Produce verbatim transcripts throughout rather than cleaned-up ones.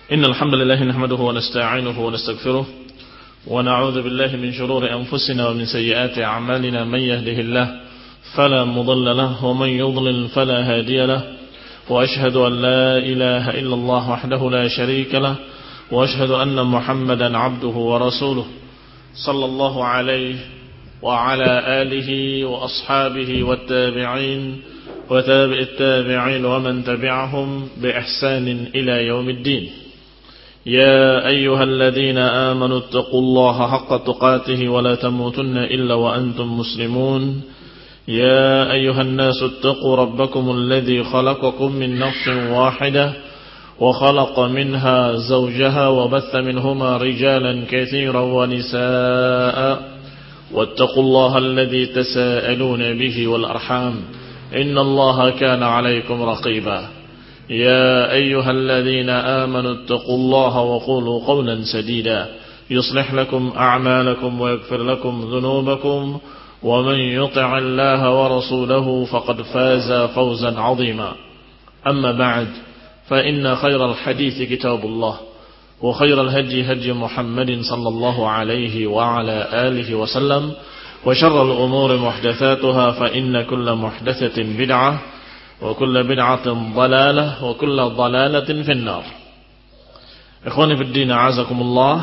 إن الحمد لله نحمده ونستعينه ونستغفره ونعوذ بالله من شرور أنفسنا ومن سيئات أعمالنا. من يهده الله فلا مضل له ومن يضلل فلا هادي له، وأشهد أن لا إله إلا الله وحده لا شريك له، وأشهد أن محمدا عبده ورسوله صلى الله عليه وعلى آله وأصحابه والتابعين وتابع التابعين ومن تبعهم بإحسان إلى يوم الدين. يا أيها الذين آمنوا اتقوا الله حق تقاته ولا تموتن إلا وأنتم مسلمون. يا أيها الناس اتقوا ربكم الذي خلقكم من نفس واحدة وخلق منها زوجها وبث منهما رجالا كثيرا ونساء، واتقوا الله الذي تساءلون به والأرحام إن الله كان عليكم رقيبا. يا أيها الذين آمنوا اتقوا الله وقولوا قولا سديدا يصلح لكم أعمالكم ويغفر لكم ذنوبكم، ومن يطع الله ورسوله فقد فاز فوزا عظيما. أما بعد، فإن خير الحديث كتاب الله، وخير الهدي هدي محمد صلى الله عليه وعلى آله وسلم، وشر الأمور محدثاتها، فإن كل محدثة بدعة وكل بدعة ضلالة وكل ضلالة في النار. إخواني في الدين أعزكم الله.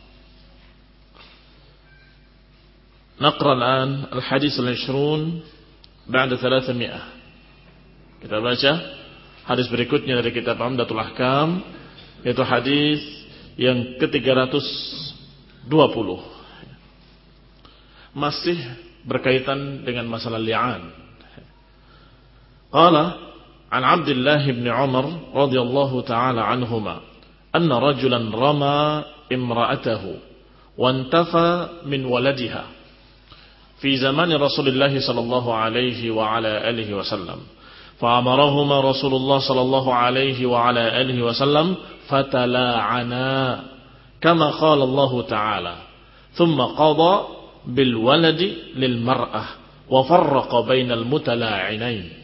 نقرأ الآن الحديث العشرون بعد ثلاثمائة. Kita baca hadis berikutnya dari kitab Umdatul Ahkam, yaitu hadis yang ke tiga ratus dua puluh. Masih berkaitan dengan masalah li'an. Qala an Abdullah bin Umar radhiyallahu ta'ala anhuma anna rajulan rama imra'atahu wa intafa min waladiha fi zaman Rasulullah sallallahu alaihi wa ala alihi wasallam, fa amarahuma Rasulullah sallallahu alaihi wa ala alihi wasallam fatala'ana kama qala Allah ta'ala, thumma qada bil waladi lil mar'ah wa farraqa bainal mutala'inain.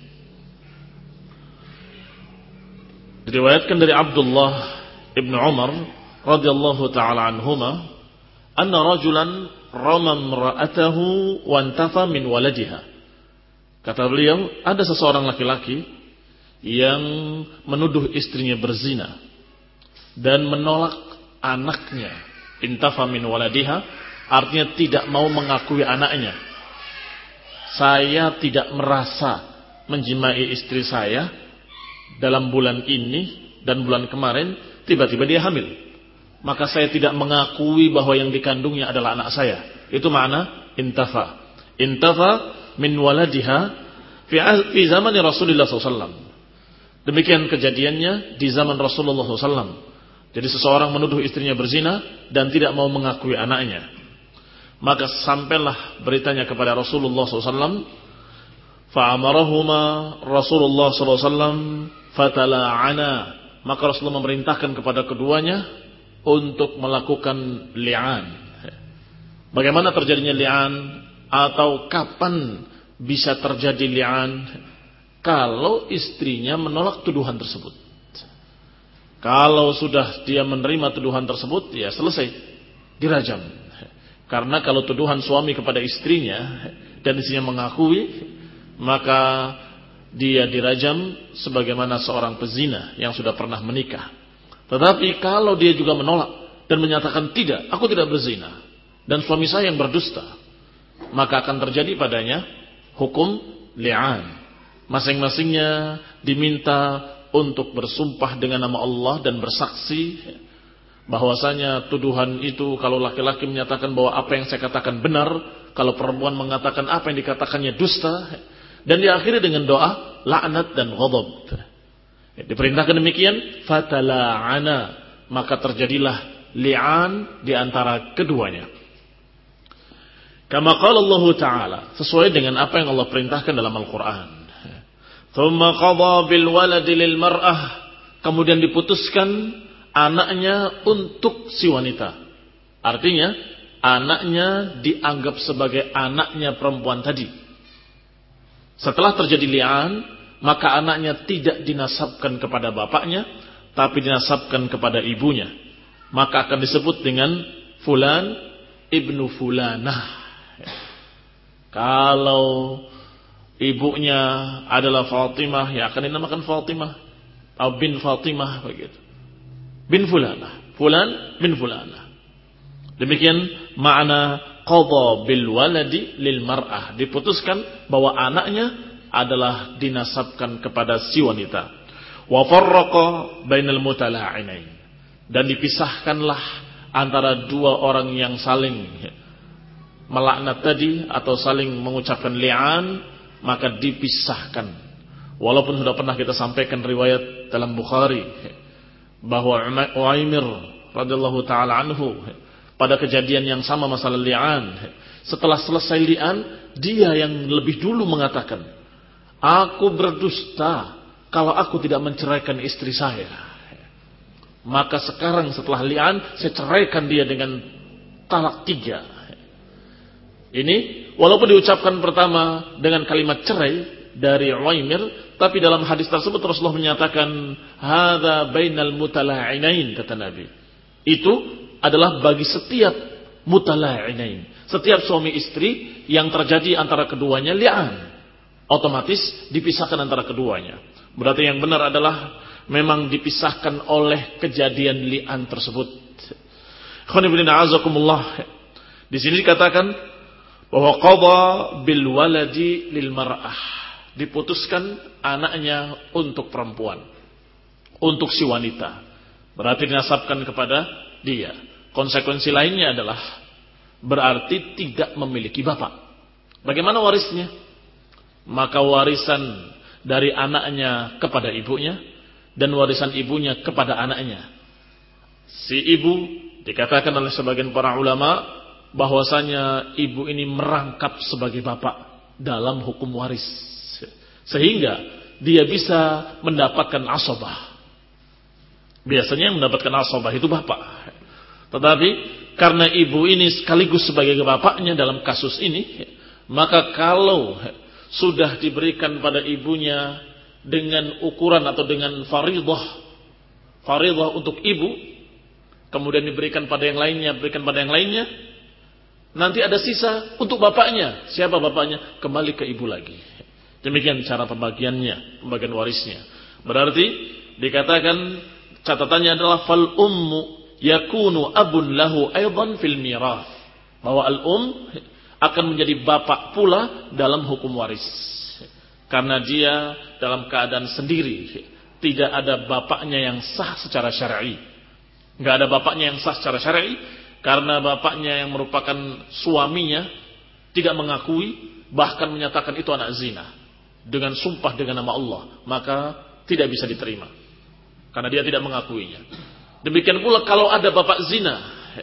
Diriwayatkan dari Abdullah ibn Umar radhiyallahu ta'ala anhuma anna rajulan rama imra'atahu wa antafa min waladiha. Kata beliau, ada seseorang laki-laki yang menuduh istrinya berzina dan menolak anaknya. Intafa min waladiha artinya tidak mau mengakui anaknya. Saya tidak merasa menjimai istri saya dalam bulan ini dan bulan kemarin, tiba-tiba dia hamil. Maka saya tidak mengakui bahwa yang dikandungnya adalah anak saya. Itu makna intafa. Intafa min waladiha fi, fi zaman Rasulullah sallallahu alaihi wasallam. Demikian kejadiannya di zaman Rasulullah sallallahu alaihi wasallam. Jadi seseorang menuduh istrinya berzina dan tidak mau mengakui anaknya. Maka sampailah beritanya kepada Rasulullah sallallahu alaihi wasallam. Fa'amarahuma Rasulullah sallallahu alaihi wasallam fatala'ana. Maka Rasulullah memerintahkan kepada keduanya untuk melakukan li'an. Bagaimana terjadinya li'an, atau kapan bisa terjadi li'an? Kalau istrinya menolak tuduhan tersebut. Kalau sudah dia menerima tuduhan tersebut, ya selesai, dirajam. Karena kalau tuduhan suami kepada istrinya dan istrinya mengakui, maka dia dirajam sebagaimana seorang pezina yang sudah pernah menikah. Tetapi kalau dia juga menolak dan menyatakan tidak, aku tidak berzina dan suami saya yang berdusta, maka akan terjadi padanya hukum li'an. Masing-masingnya diminta untuk bersumpah dengan nama Allah dan bersaksi bahwasanya tuduhan itu, kalau laki-laki menyatakan bahwa apa yang saya katakan benar, kalau perempuan mengatakan apa yang dikatakannya dusta, dan diakhiri dengan doa laknat dan ghadab. Diperintahkan demikian, fatala'ana, maka terjadilah li'an di antara keduanya. Kama qala Allah Ta'ala, sesuai dengan apa yang Allah perintahkan dalam Al-Qur'an. Thumma qada bil waladi lil mar'ah, kemudian diputuskan anaknya untuk si wanita. Artinya anaknya dianggap sebagai anaknya perempuan tadi. Setelah terjadi li'an, maka anaknya tidak dinasabkan kepada bapaknya, tapi dinasabkan kepada ibunya, maka akan disebut dengan fulan ibnu fulanah. Kalau ibunya adalah Fatimah, ya akan dinamakan Fatimah atau bin Fatimah begitu. Bin fulanah, fulan bin fulanah. Demikian makna qadha bil waladi lil mar'ah, diputuskan bahwa anaknya adalah dinasabkan kepada si wanita. Wa farraqa bainal mutala'inain, dan dipisahkanlah antara dua orang yang saling melaknat tadi atau saling mengucapkan li'an, maka dipisahkan. Walaupun sudah pernah kita sampaikan riwayat dalam Bukhari bahwa Uwaimir radhiyallahu taala anhu pada kejadian yang sama masalah li'an, setelah selesai li'an, dia yang lebih dulu mengatakan, aku berdusta kalau aku tidak menceraikan istri saya. Maka sekarang setelah li'an, saya ceraikan dia dengan talak tiga. Ini walaupun diucapkan pertama dengan kalimat cerai dari Uwaimir, tapi dalam hadis tersebut Rasulullah menyatakan hadza bainal mutala'inain, kata Nabi. Itu adalah bagi setiap mutala'inain, setiap suami istri yang terjadi antara keduanya li'an, otomatis dipisahkan antara keduanya. Berarti yang benar adalah memang dipisahkan oleh kejadian li'an tersebut. Di sini dikatakan bahwa qadha bil waladi lil mar'ah, diputuskan anaknya untuk perempuan, untuk si wanita, berarti dinasabkan kepada dia. Konsekuensi lainnya adalah berarti tidak memiliki bapak. Bagaimana warisnya? Maka warisan dari anaknya kepada ibunya, dan warisan ibunya kepada anaknya. Si ibu dikatakan oleh sebagian para ulama bahwasanya ibu ini merangkap sebagai bapak dalam hukum waris, sehingga dia bisa mendapatkan asabah. Biasanya yang mendapatkan asabah itu bapak, tetapi karena ibu ini sekaligus sebagai bapaknya dalam kasus ini, maka kalau sudah diberikan pada ibunya dengan ukuran atau dengan faridah, faridah untuk ibu, kemudian diberikan pada yang lainnya, berikan pada yang lainnya, nanti ada sisa untuk bapaknya. Siapa bapaknya? Kembali ke ibu lagi. Demikian cara pembagiannya, pembagian warisnya. Berarti dikatakan catatannya adalah fal ummu yakunu abun lahu aidan fil mirath, bahwa al um akan menjadi bapak pula dalam hukum waris, karena dia dalam keadaan sendiri, tidak ada bapaknya yang sah secara syar'i. Enggak ada bapaknya yang sah secara syar'i, karena bapaknya yang merupakan suaminya tidak mengakui, bahkan menyatakan itu anak zina dengan sumpah dengan nama Allah, maka tidak bisa diterima karena dia tidak mengakuinya. Demikian pula kalau ada bapak zina,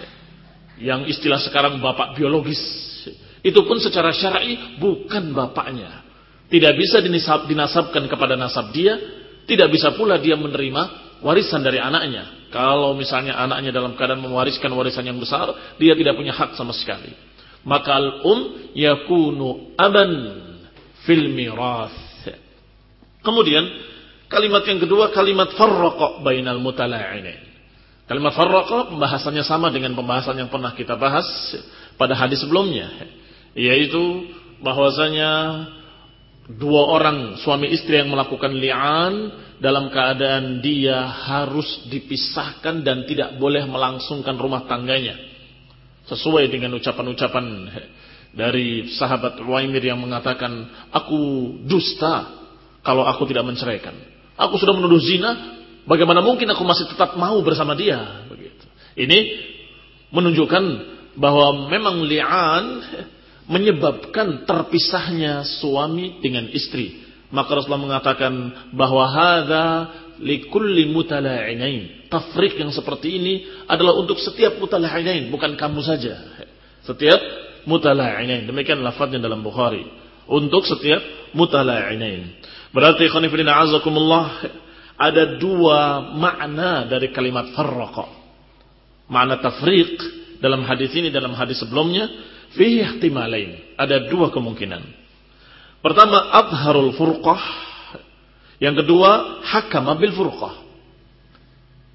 yang istilah sekarang bapak biologis, itu pun secara syar'i bukan bapaknya, tidak bisa dinisab, dinasabkan kepada nasab dia, tidak bisa pula dia menerima warisan dari anaknya. Kalau misalnya anaknya dalam keadaan mewariskan warisan yang besar, dia tidak punya hak sama sekali. Maka al-um yakunu aban fil mirath. Kemudian kalimat yang kedua, kalimat farraqa bainal mutala'inain. Kalimat farraqa pembahasannya sama dengan pembahasan yang pernah kita bahas pada hadis sebelumnya, yaitu bahwasanya dua orang suami istri yang melakukan li'an dalam keadaan dia harus dipisahkan dan tidak boleh melangsungkan rumah tangganya, sesuai dengan ucapan-ucapan dari sahabat Uwaimir yang mengatakan, aku dusta kalau aku tidak menceraikan, aku sudah menuduh zina, bagaimana mungkin aku masih tetap mau bersama dia. Begitu. Ini menunjukkan bahwa memang li'an menyebabkan terpisahnya suami dengan istri. Maka Rasulullah mengatakan bahwa hadza likulli mutala'inain. Tafriq yang seperti ini adalah untuk setiap mutala'inain, bukan kamu saja. Setiap mutala'inain. Demikian lafaznya dalam Bukhari. Untuk setiap mutala'inain. Berarti khonifidina azakumullah, ada dua makna dari kalimat farraqa. Makna tafriq dalam hadis ini, dalam hadis sebelumnya, fihi ihtimalain. Ada dua kemungkinan. Pertama, adharul furqah. Yang kedua, hakama bil furqah.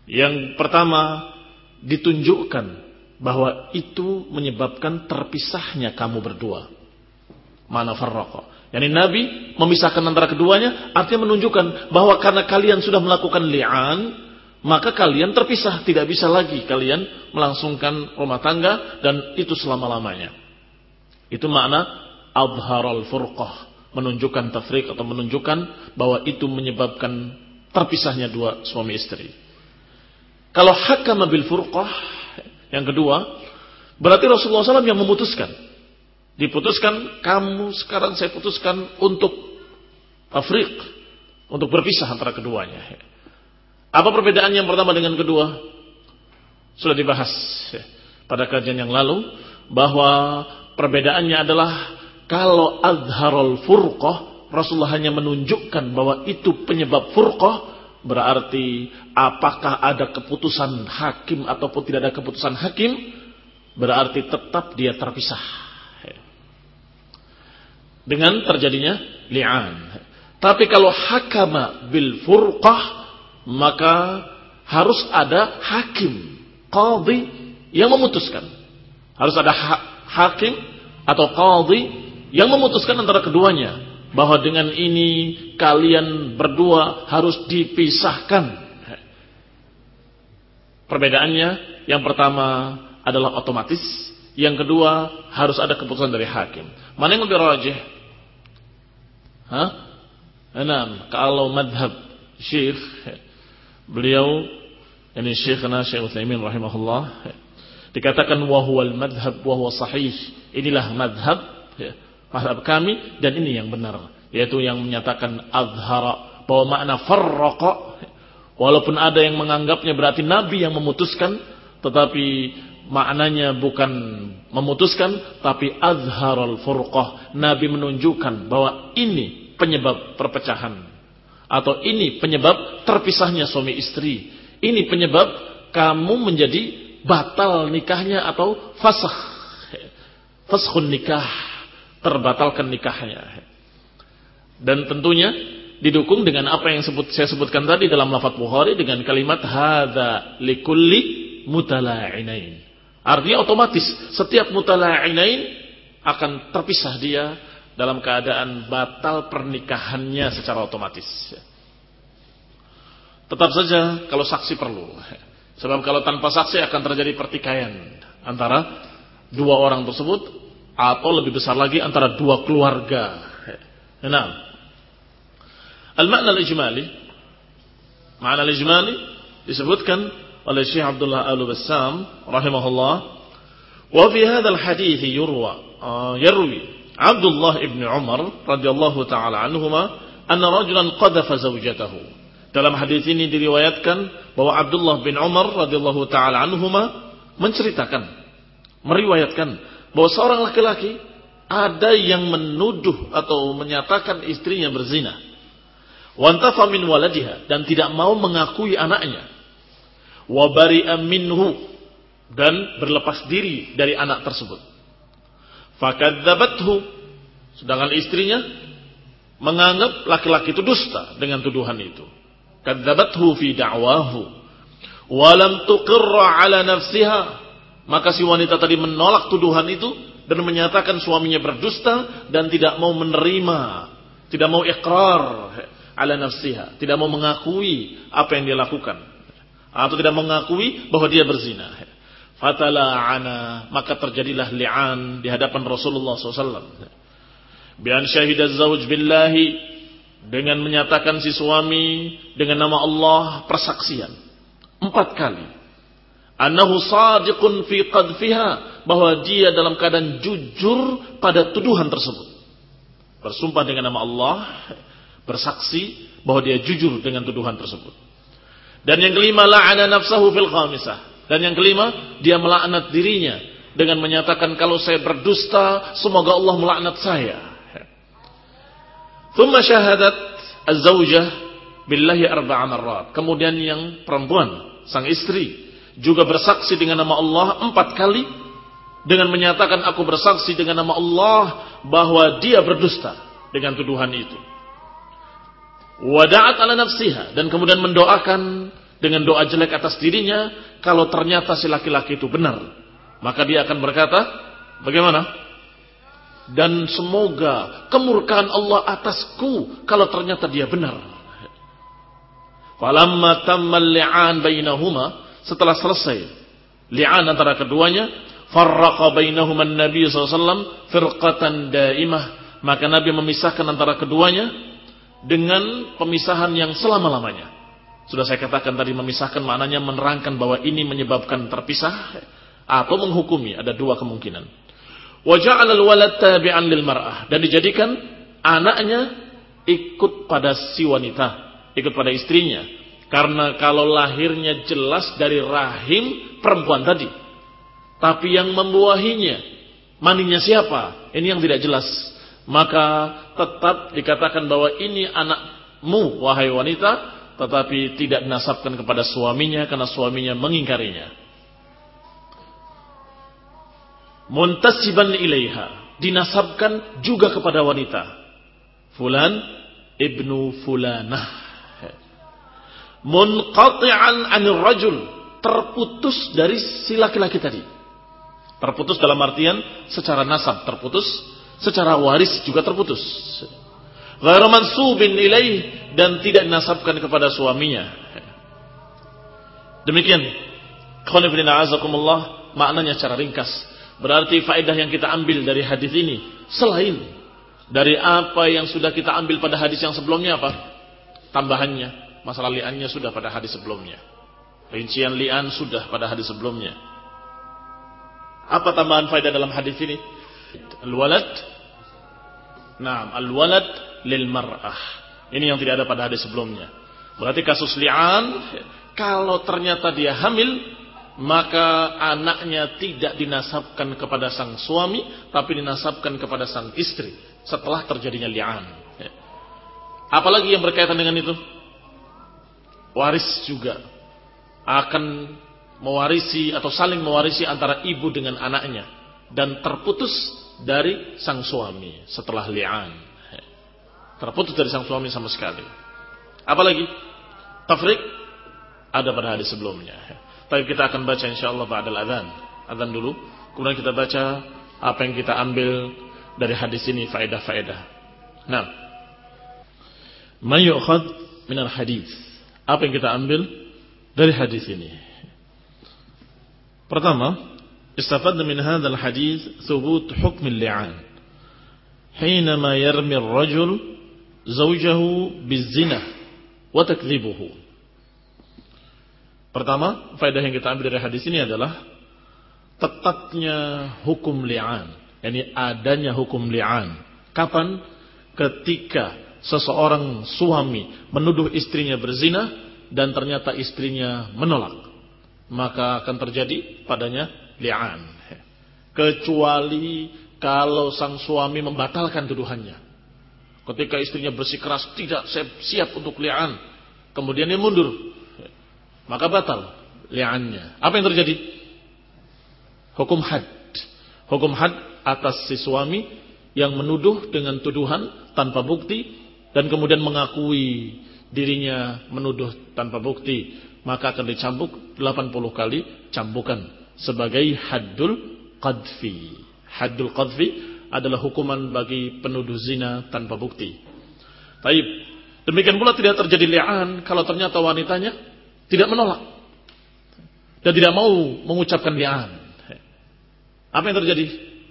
Yang pertama, ditunjukkan bahwa itu menyebabkan terpisahnya kamu berdua. Mana farraqa. Yani Nabi memisahkan antara keduanya, artinya menunjukkan bahwa karena kalian sudah melakukan li'an, maka kalian terpisah, tidak bisa lagi kalian melangsungkan rumah tangga dan itu selama-lamanya. Itu makna adharal furqah, menunjukkan tafriq atau menunjukkan bahwa itu menyebabkan terpisahnya dua suami istri. Kalau hakama bil furqah, yang kedua, berarti Rasulullah shallallahu alaihi wasallam yang memutuskan. Diputuskan, kamu sekarang saya putuskan untuk tafriq, untuk berpisah antara keduanya. Apa perbedaan yang pertama dengan kedua? Sudah dibahas pada kajian yang lalu, bahwa perbedaannya adalah kalau adharul furqah, Rasulullah hanya menunjukkan bahwa itu penyebab furqah, berarti apakah ada keputusan hakim ataupun tidak ada keputusan hakim, berarti tetap dia terpisah dengan terjadinya li'an. Tapi kalau hakama bil furqah, maka harus ada hakim, qadhi yang memutuskan. Harus ada ha- hakim atau qadhi yang memutuskan antara keduanya, bahwa dengan ini kalian berdua harus dipisahkan. Perbedaannya, yang pertama adalah otomatis, yang kedua harus ada keputusan dari hakim. Mana yang lebih rajih? Hah? Enam. Kalau madhab Syekh, beliau, ini Syekhna Syekh Utsaimin rahimahullah, dikatakan wahuwal madhab wahuwa sahih. Inilah madhab, ya, madhab kami, dan ini yang benar, yaitu yang menyatakan adhara, bahwa makna farraqa, walaupun ada yang menganggapnya berarti Nabi yang memutuskan, tetapi maknanya bukan memutuskan, tapi azharul furqah. Nabi menunjukkan bahwa ini penyebab perpecahan, atau ini penyebab terpisahnya suami istri, ini penyebab kamu menjadi batal nikahnya, atau fasakh, faskhun nikah, terbatalkan nikahnya. Dan tentunya didukung dengan apa yang sebut, saya sebutkan tadi dalam lafaz Bukhari dengan kalimat hadza likulli mutala'inain. Artinya otomatis setiap mutala'inain akan terpisah dia dalam keadaan batal pernikahannya secara otomatis. Tetap saja kalau saksi perlu. Sebab kalau tanpa saksi akan terjadi pertikaian antara dua orang tersebut, atau lebih besar lagi antara dua keluarga. Nah, al-makna al-ijmali, makna al-ijmali disebutkan oleh Syekh Abdullah Al-Bassam rahimahullah, wa fi hadzal hadits yurwa yarwi Abdullah ibn Umar radhiyallahu taala anhuma anna rajulan qadhafa zawjatahu. Dalam hadis ini diriwayatkan bahwa Abdullah bin Umar radhiyallahu taala anhuma menceritakan, meriwayatkan bahwa seorang laki-laki ada yang menuduh atau menyatakan istrinya berzina, wa antafa min waladiha, dan tidak mau mengakui anaknya, wa bari'a minhu, dan berlepas diri dari anak tersebut. Fakadzabathu, sedangkan istrinya menganggap laki-laki itu dusta dengan tuduhan itu. Kadzabathu fi da'wahu wa lam tuqirra ala nafsiha, maka si wanita tadi menolak tuduhan itu dan menyatakan suaminya berdusta dan tidak mau menerima, tidak mau iqrar ala nafsiha, tidak mau mengakui apa yang dia lakukan, atau tidak mengakui bahwa dia berzina. Fatala'ana, maka terjadilah li'an di hadapan Rasulullah shallallahu alaihi wasallam. Bi'an syahidaz zawj billahi, dengan menyatakan si suami dengan nama Allah persaksian empat kali. Annahu sadiqun fi qadfiha, bahwa dia dalam keadaan jujur pada tuduhan tersebut. Bersumpah dengan nama Allah, bersaksi bahwa dia jujur dengan tuduhan tersebut. Dan yang kelima, la'ana nafsahu fil khamisah. Dan yang kelima, dia melaknat dirinya dengan menyatakan, kalau saya berdusta, semoga Allah melaknat saya. Thumma syahadat az-zawjah billahi arba'a marrat. Kemudian yang perempuan, sang istri, juga bersaksi dengan nama Allah empat kali dengan menyatakan, aku bersaksi dengan nama Allah bahwa dia berdusta dengan tuduhan itu. Wada'at ala nafsiha, dan kemudian mendoakan dengan doa jelek atas dirinya, kalau ternyata si laki-laki itu benar, maka dia akan berkata, bagaimana? Dan semoga kemurkaan Allah atasku kalau ternyata dia benar. Falamma tammal li'an bainahuma, setelah selesai li'an antara keduanya, farraqa bainahuma an-nabi sallallahu alaihi wasallam firqatan daimah, maka Nabi memisahkan antara keduanya dengan pemisahan yang selama-lamanya. Sudah saya katakan tadi, memisahkan maknanya menerangkan bahwa ini menyebabkan terpisah atau menghukumi, ada dua kemungkinan. Wa ja'ala al-walad tabi'an lil mar'ah, dan dijadikan anaknya ikut pada si wanita, ikut pada istrinya. Karena kalau lahirnya jelas dari rahim perempuan tadi, tapi yang membuahinya maninya siapa? Ini yang tidak jelas. Maka tetap dikatakan bahwa ini anakmu wahai wanita, tetapi tidak dinasabkan kepada suaminya karena suaminya mengingkarinya. Muntasiban ilaiha, dinasabkan juga kepada wanita. Fulan ibnu fulanah. Munqati'an 'anil rajul, terputus dari si laki-laki tadi. Terputus dalam artian secara nasab terputus, secara waris juga terputus. Ghairu mansubin ilaih, dan tidak dinasabkan kepada suaminya. Demikian, khonif bin a'azakumullah, maknanya secara ringkas. Berarti faedah yang kita ambil dari hadis ini, selain dari apa yang sudah kita ambil pada hadis yang sebelumnya, apa? Tambahannya, masalah li'annya sudah pada hadis sebelumnya. Rincian li'an sudah pada hadis sebelumnya. Apa tambahan faedah dalam hadis ini? Al-walad, naam, al-walad lil mar'ah. Ini yang tidak ada pada hadis sebelumnya. Berarti kasus li'an, kalau ternyata dia hamil, maka anaknya tidak dinasabkan kepada sang suami, tapi dinasabkan kepada sang istri setelah terjadinya li'an. Apalagi yang berkaitan dengan itu? Waris juga akan mewarisi atau saling mewarisi antara ibu dengan anaknya, dan terputus dari sang suami setelah li'an. Terputus dari sang suami sama sekali. Apalagi tafriq ada pada hadis sebelumnya. Tapi kita akan baca insyaallah ba'dal adzan. Adzan dulu, kemudian kita baca apa yang kita ambil dari hadis ini, faedah-faedah. Nah, ma yu'khadh min al-hadis. Apa yang kita ambil dari hadis ini? Pertama, istafadna min hadzal hadis thubut hukm al-li'an. Hinama yarmi ar-rajul zawjahu bizina wa takdzibuhu. Pertama, faedah yang kita ambil dari hadis ini adalah tetapnya hukum li'an, yakni adanya hukum li'an. Kapan? Ketika seseorang suami menuduh istrinya berzina dan ternyata istrinya menolak, maka akan terjadi padanya li'an. Kecuali kalau sang suami membatalkan tuduhannya. Ketika istrinya bersikeras, tidak, saya siap untuk li'an, kemudian dia mundur, maka batal li'annya. Apa yang terjadi? Hukum had. Hukum had atas si suami yang menuduh dengan tuduhan tanpa bukti dan kemudian mengakui dirinya menuduh tanpa bukti, maka akan dicambuk delapan puluh kali cambukan sebagai haddul qadfi. Haddul qadfi adalah hukuman bagi penuduh zina tanpa bukti. Taib. Demikian pula tidak terjadi li'an kalau ternyata wanitanya tidak menolak dan tidak mau mengucapkan li'an. Apa yang terjadi?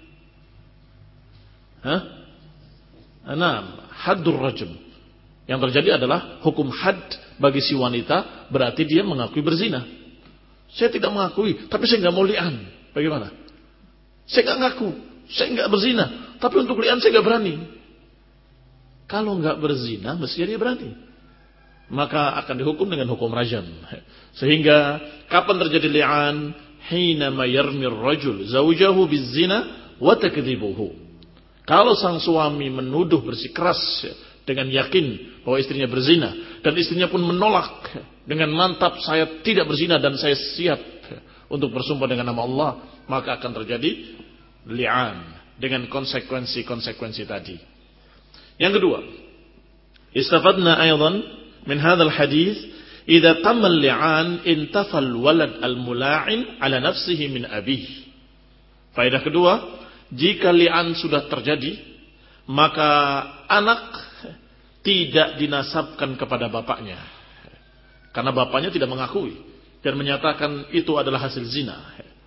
Hah? Enam, haddur rajm. Yang terjadi adalah hukum had bagi si wanita, berarti dia mengakui berzina. Saya tidak mengakui, tapi saya nggak mau li'an. Bagaimana? Saya nggak ngaku, saya nggak berzina, tapi untuk li'an saya nggak berani. Kalau nggak berzina, mestinya dia berani. Maka akan dihukum dengan hukum rajam. Sehingga kapan terjadi li'an? Hina ma yarmi ar-rajul zawjahu bizina wa takdzibuhu. Kalau sang suami menuduh bersikeras dengan yakin bahwa istrinya berzina dan istrinya pun menolak dengan mantap, saya tidak berzina dan saya siap untuk bersumpah dengan nama Allah, maka akan terjadi li'an dengan konsekuensi-konsekuensi tadi. Yang kedua, istafadna aydan min hadzal hadis idza tamal li'an intafal walad al-mula'in ala nafsihi min abih. Faedah kedua, jika li'an sudah terjadi, maka anak tidak dinasabkan kepada bapaknya. Karena bapaknya tidak mengakui dan menyatakan itu adalah hasil zina.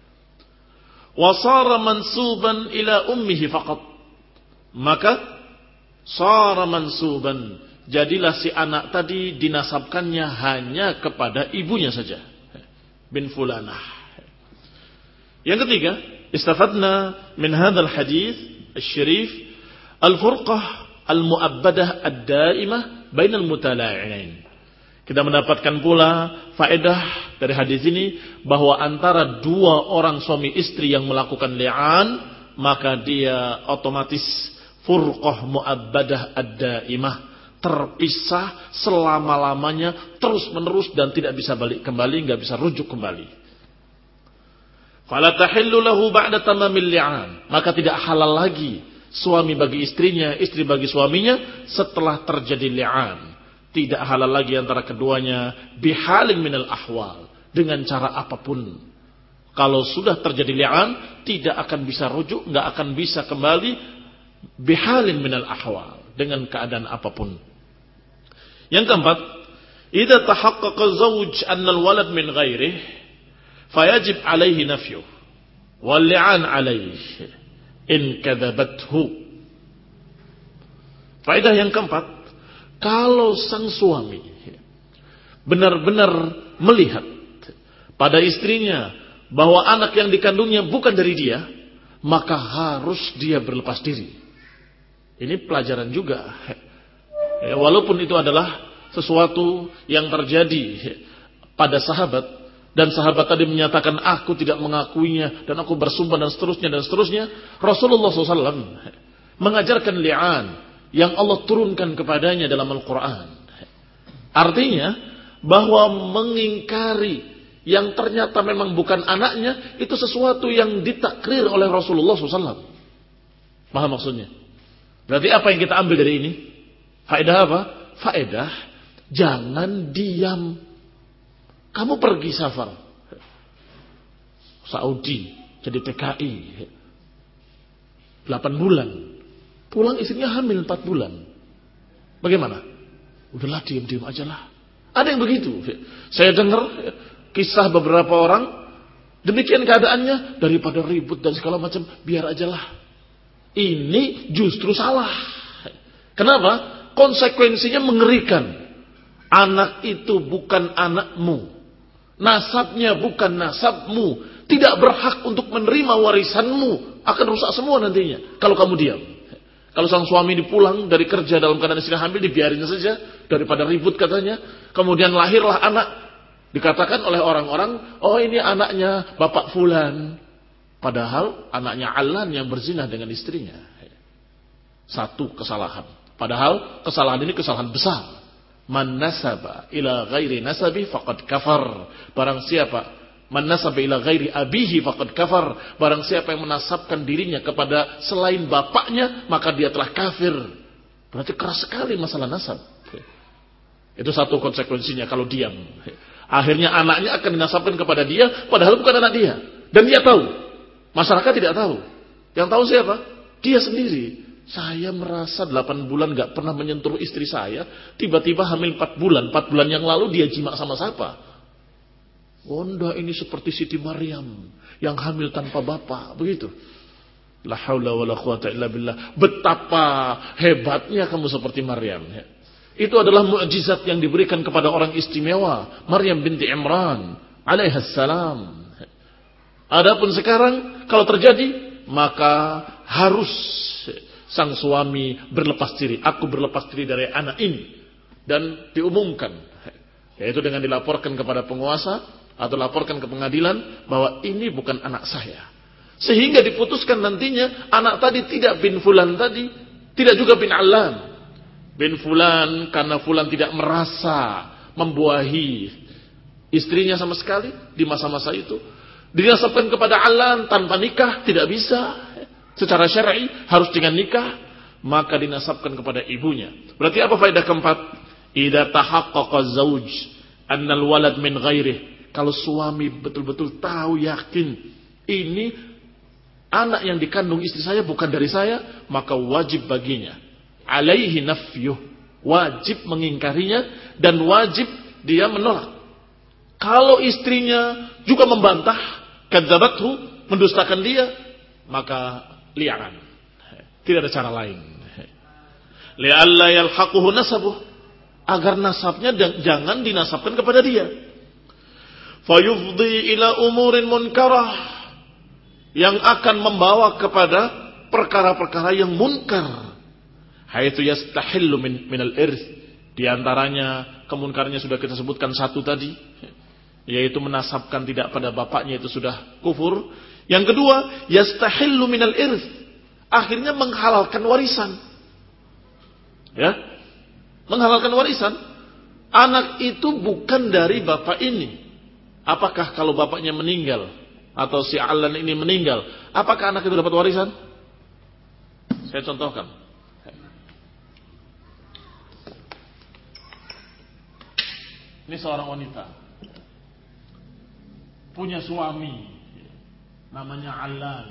Wasara mansuban ila ummihi faqat. Maka sara mansuban, jadilah si anak tadi dinasabkannya hanya kepada ibunya saja. Bin fulanah. Yang ketiga, istafadna min hadzal hadits asy-syarif al-furqah al-mu'abbadah ad-daimah bainal mutala'inain. Kita mendapatkan pula faedah dari hadis ini bahwa antara dua orang suami istri yang melakukan li'an, maka dia otomatis furqah mu'abbadah ad-daimah, terpisah selama-lamanya terus-menerus dan tidak bisa balik kembali, enggak bisa rujuk kembali. Fala tahillu lahu ba'da tamamil li'an, maka tidak halal lagi suami bagi istrinya, istri bagi suaminya setelah terjadi li'an. Tidak halal lagi antara keduanya bihalin minal ahwal, dengan cara apapun. Kalau sudah terjadi li'an, tidak akan bisa rujuk, enggak akan bisa kembali bihalin minal ahwal, dengan keadaan apapun. Yang keempat, idza tahaqqaqa zawj anna al-walad min ghairihi fayajib alaihi nafyuh wal li'an alaihi in kadzabathu. Faedah yang keempat, kalau sang suami benar-benar melihat pada istrinya bahwa anak yang dikandungnya bukan dari dia, maka harus dia berlepas diri. Ini pelajaran juga. Ya, walaupun itu adalah sesuatu yang terjadi pada sahabat, dan sahabat tadi menyatakan aku tidak mengakuinya dan aku bersumpah dan seterusnya dan seterusnya, Rasulullah shallallahu alaihi wasallam mengajarkan li'an yang Allah turunkan kepadanya dalam Al-Quran. Artinya bahwa mengingkari yang ternyata memang bukan anaknya itu sesuatu yang ditakrir oleh Rasulullah shallallahu alaihi wasallam. Paham maksudnya? Berarti apa yang kita ambil dari ini? Faedah apa? Faedah jangan diam. Kamu pergi safar Saudi jadi T K I delapan bulan, pulang istrinya hamil empat bulan. Bagaimana? Udahlah diam-diam aja lah. Ada yang begitu. Saya dengar kisah beberapa orang demikian keadaannya, daripada ribut dan segala macam, biar aja lah. Ini justru salah. Kenapa? Konsekuensinya mengerikan. Anak itu bukan anakmu, nasabnya bukan nasabmu, tidak berhak untuk menerima warisanmu, akan rusak semua nantinya kalau kamu diam. Kalau sang suami dipulang dari kerja dalam keadaan istri hamil, dibiarin saja daripada ribut katanya. Kemudian lahirlah anak, dikatakan oleh orang-orang, oh ini anaknya bapak fulan, padahal anaknya Alan yang berzina dengan istrinya. Satu kesalahan, padahal kesalahan ini kesalahan besar. Man nasaba ila ghairi nasabi faqad kafar. Barang siapa man nasaba ila ghairi abihi faqad kafar. Barang siapa yang menasabkan dirinya kepada selain bapaknya, maka dia telah kafir. Berarti keras sekali masalah nasab. Itu satu konsekuensinya kalau diam. Akhirnya anaknya akan dinasabkan kepada dia, padahal bukan anak dia. Dan dia tahu. Masyarakat tidak tahu. Yang tahu siapa? Dia sendiri. Saya merasa delapan bulan gak pernah menyentuh istri saya. Tiba-tiba hamil empat bulan. empat bulan yang lalu dia jima sama siapa? Onda ini seperti Siti Maryam yang hamil tanpa bapak. Begitu. La haula wa la quwata illa billah. Betapa hebatnya kamu seperti Maryam. Itu adalah mukjizat yang diberikan kepada orang istimewa. Maryam binti Imran alaihassalam. Adapun sekarang kalau terjadi, maka harus sang suami berlepas diri. Aku berlepas diri dari anak ini. Dan diumumkan. Yaitu dengan dilaporkan kepada penguasa atau laporkan ke pengadilan bahwa ini bukan anak saya. Sehingga diputuskan nantinya anak tadi tidak bin fulan tadi, tidak juga bin Alan. Bin fulan karena fulan tidak merasa membuahi istrinya sama sekali di masa-masa itu. Dinasabkan kepada Alan tanpa nikah, tidak bisa. Secara syar'i harus dengan nikah, maka dinasabkan kepada ibunya. Berarti apa faedah keempat? Idza tahaqqaqa zauj annal walad min ghairih. Kalau suami betul-betul tahu yakin ini anak yang dikandung istri saya bukan dari saya, maka wajib baginya alaihi nafyuh, wajib mengingkarinya dan wajib dia menolak. Kalau istrinya juga membantah, kadzabathu, mendustakan dia, maka li'an. Tidak ada cara lain. Li'alla yalhaquhu nasabuh, agar nasabnya jangan dinasabkan kepada dia. Fayufdi ila umurin munkarah, yang akan membawa kepada perkara-perkara yang munkar. Haitsu yastahillu min minal irth. Di antaranya kemunkarnya sudah kita sebutkan satu tadi, yaitu menasabkan tidak pada bapaknya, itu sudah kufur. Yang kedua, yastahillu minal irth, akhirnya menghalalkan warisan. Ya, menghalalkan warisan. Anak itu bukan dari bapak ini. Apakah kalau bapaknya meninggal atau si Alan ini meninggal, apakah anak itu dapat warisan? Saya contohkan. Ini seorang wanita punya suami namanya Alan,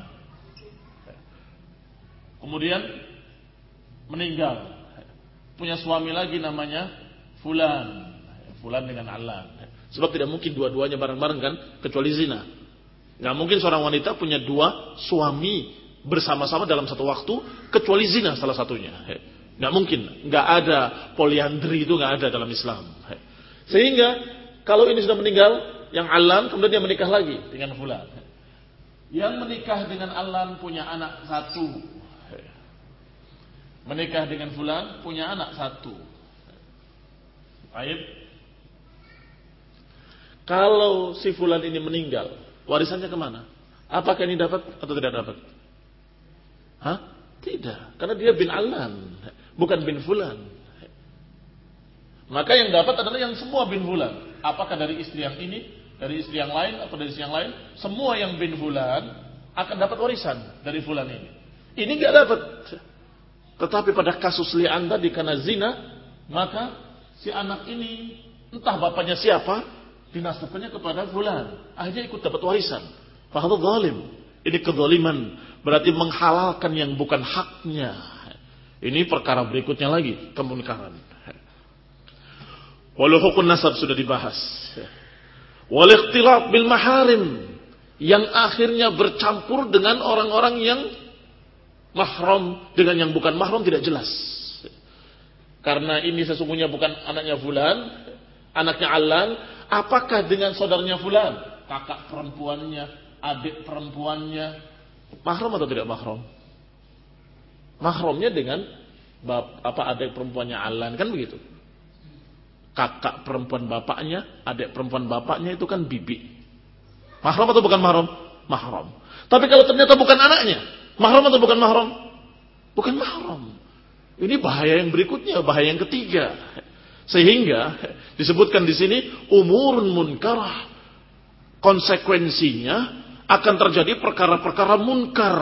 kemudian meninggal, punya suami lagi namanya Fulan, Fulan dengan Alan. Sebab tidak mungkin dua-duanya bareng-bareng kan, kecuali zina. Nggak mungkin seorang wanita punya dua suami bersama-sama dalam satu waktu, kecuali zina salah satunya. Nggak mungkin, nggak ada poliandri, itu nggak ada dalam Islam. Sehingga kalau ini sudah meninggal, yang Alan, kemudian dia menikah lagi dengan Fulan. Yang menikah dengan Alan punya anak satu, menikah dengan Fulan punya anak satu. Baik. Kalau si Fulan ini meninggal, warisannya kemana? Apakah ini dapat atau tidak dapat? Hah? Tidak, karena dia bin Alan, bukan bin Fulan. Maka yang dapat adalah yang semua bin Fulan. Apakah dari istri yang ini, dari istri yang lain, atau dari istri yang lain? Semua yang bin Fulan akan dapat warisan dari Fulan ini. Ini nggak dapat. Tetapi pada kasus li'an tadi karena zina, maka si anak ini entah bapaknya siapa, dinasabkannya kepada Fulan, akhirnya ikut dapat warisan. Fahadha zalim. Ini kezaliman, berarti menghalalkan yang bukan haknya. Ini perkara berikutnya lagi, kemunkaran. Walau hukum nasab sudah dibahas. Wal ikhtilat bil maharim, yang akhirnya bercampur dengan orang-orang yang mahram dengan yang bukan mahram tidak jelas. Karena ini sesungguhnya bukan anaknya Fulan, anaknya Alan. Apakah dengan saudaranya Fulan, kakak perempuannya, adik perempuannya, mahram atau tidak mahram? Mahramnya dengan bap, apa adik perempuannya Alan, kan begitu. Kakak perempuan bapaknya, adik perempuan bapaknya itu kan bibi. Mahram atau bukan mahram? Mahram. Tapi kalau ternyata bukan anaknya, mahram atau bukan mahram? Bukan mahram. Ini bahaya yang berikutnya, bahaya yang ketiga. Sehingga disebutkan di sini umurun munkarah. Konsekuensinya akan terjadi perkara-perkara munkar.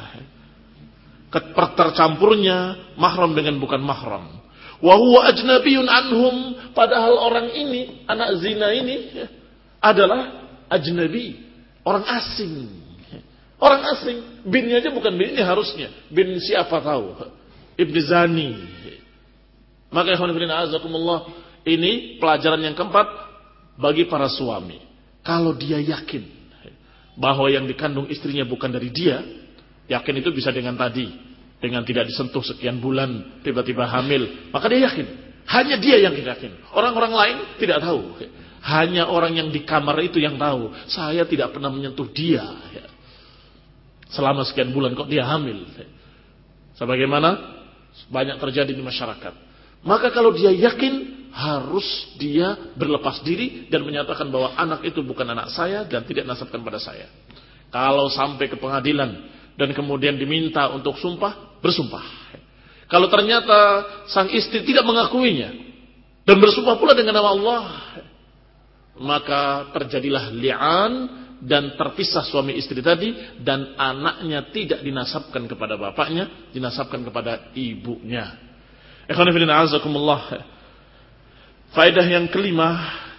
Tercampurnya mahram dengan bukan mahram. Wa huwa ajnabiyun anhum, padahal orang ini, anak zina ini adalah ajnabi, orang asing. Orang asing, binnya aja bukan bin ini harusnya. Bin siapa tahu? Ibn Zani. Maka ikhwan fillah azakumullah, ini pelajaran yang keempat bagi para suami. Kalau dia yakin bahwa yang dikandung istrinya bukan dari dia, yakin itu bisa dengan tadi, dengan tidak disentuh sekian bulan tiba-tiba hamil, maka dia yakin. Hanya dia yang yakin. Orang-orang lain tidak tahu. Hanya orang yang di kamar itu yang tahu. Saya tidak pernah menyentuh dia. Selama sekian bulan kok dia hamil. Sebagaimana banyak terjadi di masyarakat. Maka kalau dia yakin, harus dia berlepas diri dan menyatakan bahwa anak itu bukan anak saya dan tidak nasabkan pada saya. Kalau sampai ke pengadilan dan kemudian diminta untuk sumpah, bersumpah. Kalau ternyata sang istri tidak mengakuinya dan bersumpah pula dengan nama Allah, maka terjadilah li'an dan terpisah suami istri tadi, dan anaknya tidak dinasabkan kepada bapaknya, dinasabkan kepada ibunya. Ikhwan fillah azakumullah. Faedah yang kelima,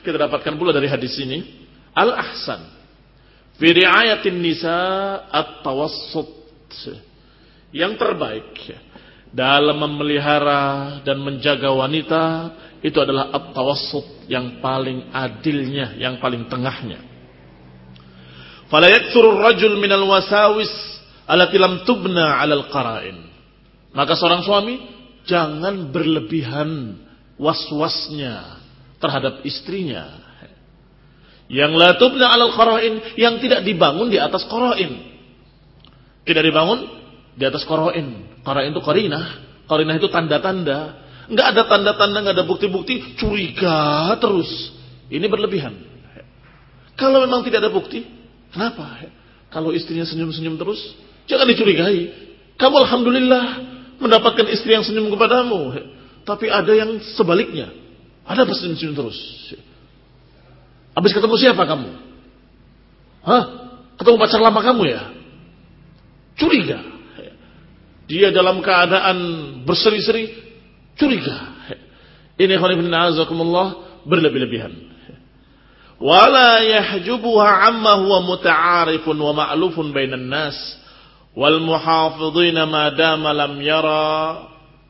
kita dapatkan pula dari hadis ini, al-ahsan fi ri'ayatin nisa at-tawassut. Yang terbaik dalam memelihara dan menjaga wanita itu adalah at-tawassut, yang paling adilnya, yang paling tengahnya. Fala yakthuru ar-rajul minal wasawis allati lam tubna 'alal qara'in. Maka seorang suami jangan berlebihan was-wasnya terhadap istrinya. Yang la tubna 'alal qara'in, yang tidak dibangun di atas qara'in. Tidak dibangun di atas qara'in. Qara'in itu qarinah. Qarinah itu tanda-tanda. Enggak ada tanda-tanda, enggak ada bukti-bukti, curiga terus. Ini berlebihan. Kalau memang tidak ada bukti, kenapa? Kalau istrinya senyum-senyum terus, jangan dicurigai. Kamu alhamdulillah mendapatkan istri yang senyum kepadamu. Tapi ada yang sebaliknya. Ada senyum-senyum terus. Habis ketemu siapa kamu? Hah? Ketemu pacar lama kamu ya? Curiga. Dia dalam keadaan berseri-seri, curiga. Ini khonifina azakumullah, berlebih-lebihan. Wala yahjubuha amma huwa muta'arifun wa ma'lufun bainan nas wal muhafidhina ma dama lam yara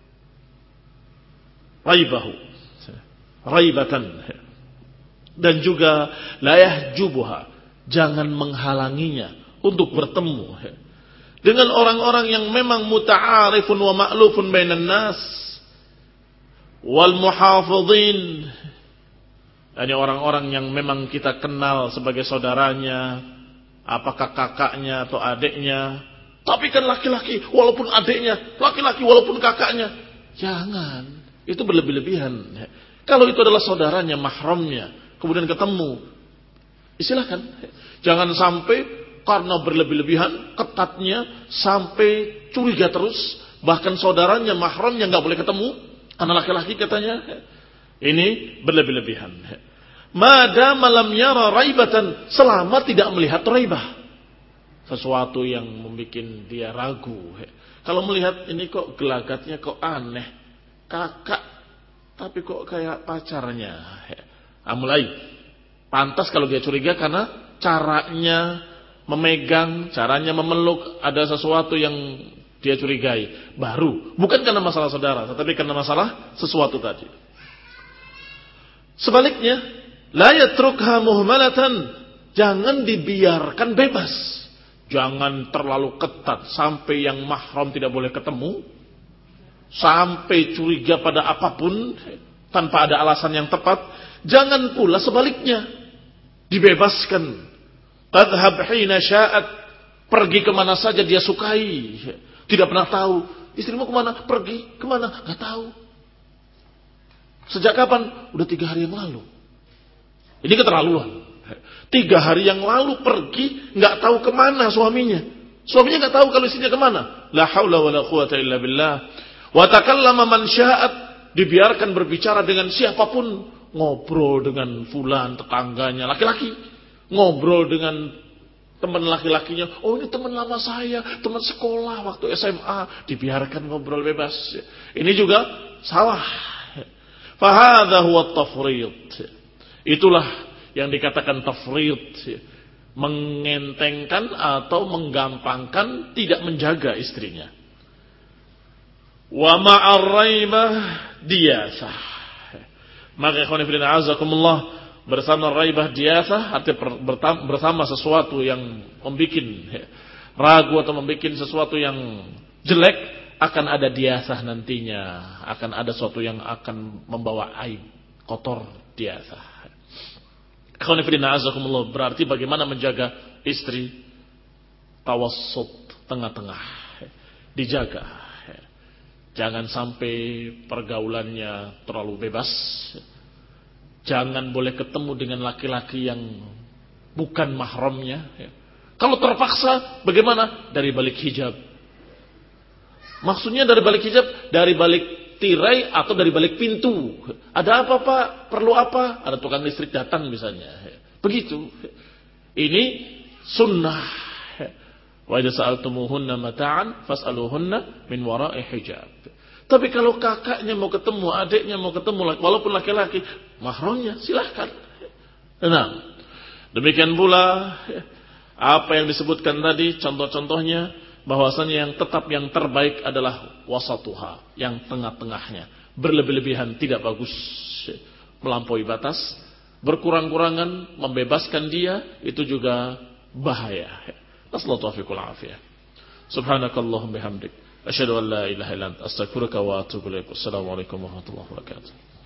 raibahu raibatan. Dan juga la yahjubuha, jangan menghalanginya untuk bertemu dengan orang-orang yang memang muta'arifun wa ma'lufun bainan nas wal muhafidhin, hanya orang-orang yang memang kita kenal sebagai saudaranya, apakah kakaknya atau adiknya. Tapi kan laki-laki walaupun adiknya, laki-laki walaupun kakaknya. Jangan, itu berlebih-lebihan. Kalau itu adalah saudaranya, mahramnya, kemudian ketemu, silakan. Jangan sampai karena berlebih-lebihan, ketatnya, sampai curiga terus. Bahkan saudaranya, mahramnya gak boleh ketemu, karena laki-laki katanya. Ini berlebih-lebihan. Mada malam yara raibatan, selama tidak melihat raibah, sesuatu yang membuat dia ragu. Kalau melihat ini kok gelagatnya kok aneh, kakak tapi kok kayak pacarnya. Ah, mulai pantas kalau dia curiga karena caranya memegang, caranya memeluk, ada sesuatu yang dia curigai. Baru, bukan karena masalah saudara, tetapi karena masalah sesuatu tadi. Sebaliknya, la yatrukha muhmalatan, jangan dibiarkan bebas. Jangan terlalu ketat sampai yang mahram tidak boleh ketemu, sampai curiga pada apapun tanpa ada alasan yang tepat. Jangan pula sebaliknya, dibebaskan. Tadhhab hina sya'at, pergi kemana saja dia sukai. Tidak pernah tahu istrimu kemana, pergi kemana, gak tahu. Sejak kapan? Udah tiga hari yang lalu. Ini keterlaluan. Tiga hari yang lalu pergi, nggak tahu kemana suaminya. Suaminya nggak tahu kalau istrinya kemana. La haula wala quwata illa billah. Wa takallama man sya'at, dibiarkan berbicara dengan siapapun, ngobrol dengan fulan tetangganya laki-laki, ngobrol dengan teman laki-lakinya. Oh ini teman lama saya, teman sekolah waktu S M A, dibiarkan ngobrol bebas. Ini juga salah. Fahadha huwa tafrid. Itulah yang dikatakan tafrid, mengentengkan atau menggampangkan, tidak menjaga istrinya. Wa ma'ar raibah diyasah. Maka ikhwan fillah azakumullah, bersama raibah diyasah artinya bersama sesuatu yang membuat ragu atau membuat sesuatu yang jelek, akan ada diasah nantinya, akan ada sesuatu yang akan membawa aib, kotor, diasah. Khonifidina azakumullah, berarti bagaimana menjaga istri, tawassut, tengah-tengah, dijaga. Jangan sampai pergaulannya terlalu bebas. Jangan boleh ketemu dengan laki-laki yang bukan mahramnya. Kalau terpaksa, bagaimana? Dari balik hijab. Maksudnya dari balik hijab, dari balik tirai atau dari balik pintu. Ada apa Pak? Perlu apa? Ada tukang listrik datang misalnya. Begitu. Ini sunnah. Wa idza sa'altumuhunna mata'an fas'aluhunna min wara'i hijab. Tapi kalau kakaknya mau ketemu, adiknya mau ketemu, walaupun laki-laki, mahramnya silahkan. Nah, demikian pula apa yang disebutkan tadi, contoh-contohnya, bahwasanya yang tetap yang terbaik adalah wasatuha, yang tengah-tengahnya. Berlebih-lebihan tidak bagus, melampaui batas, berkurang-kurangan, membebaskan dia, itu juga bahaya. Nasallahu taufiqul afiyah. Subhanakallahumma bihamdik, asyhadu an la ilaha illa anta, astaghfiruka wa atubu ilaik. Assalamualaikum warahmatullahi wabarakatuh.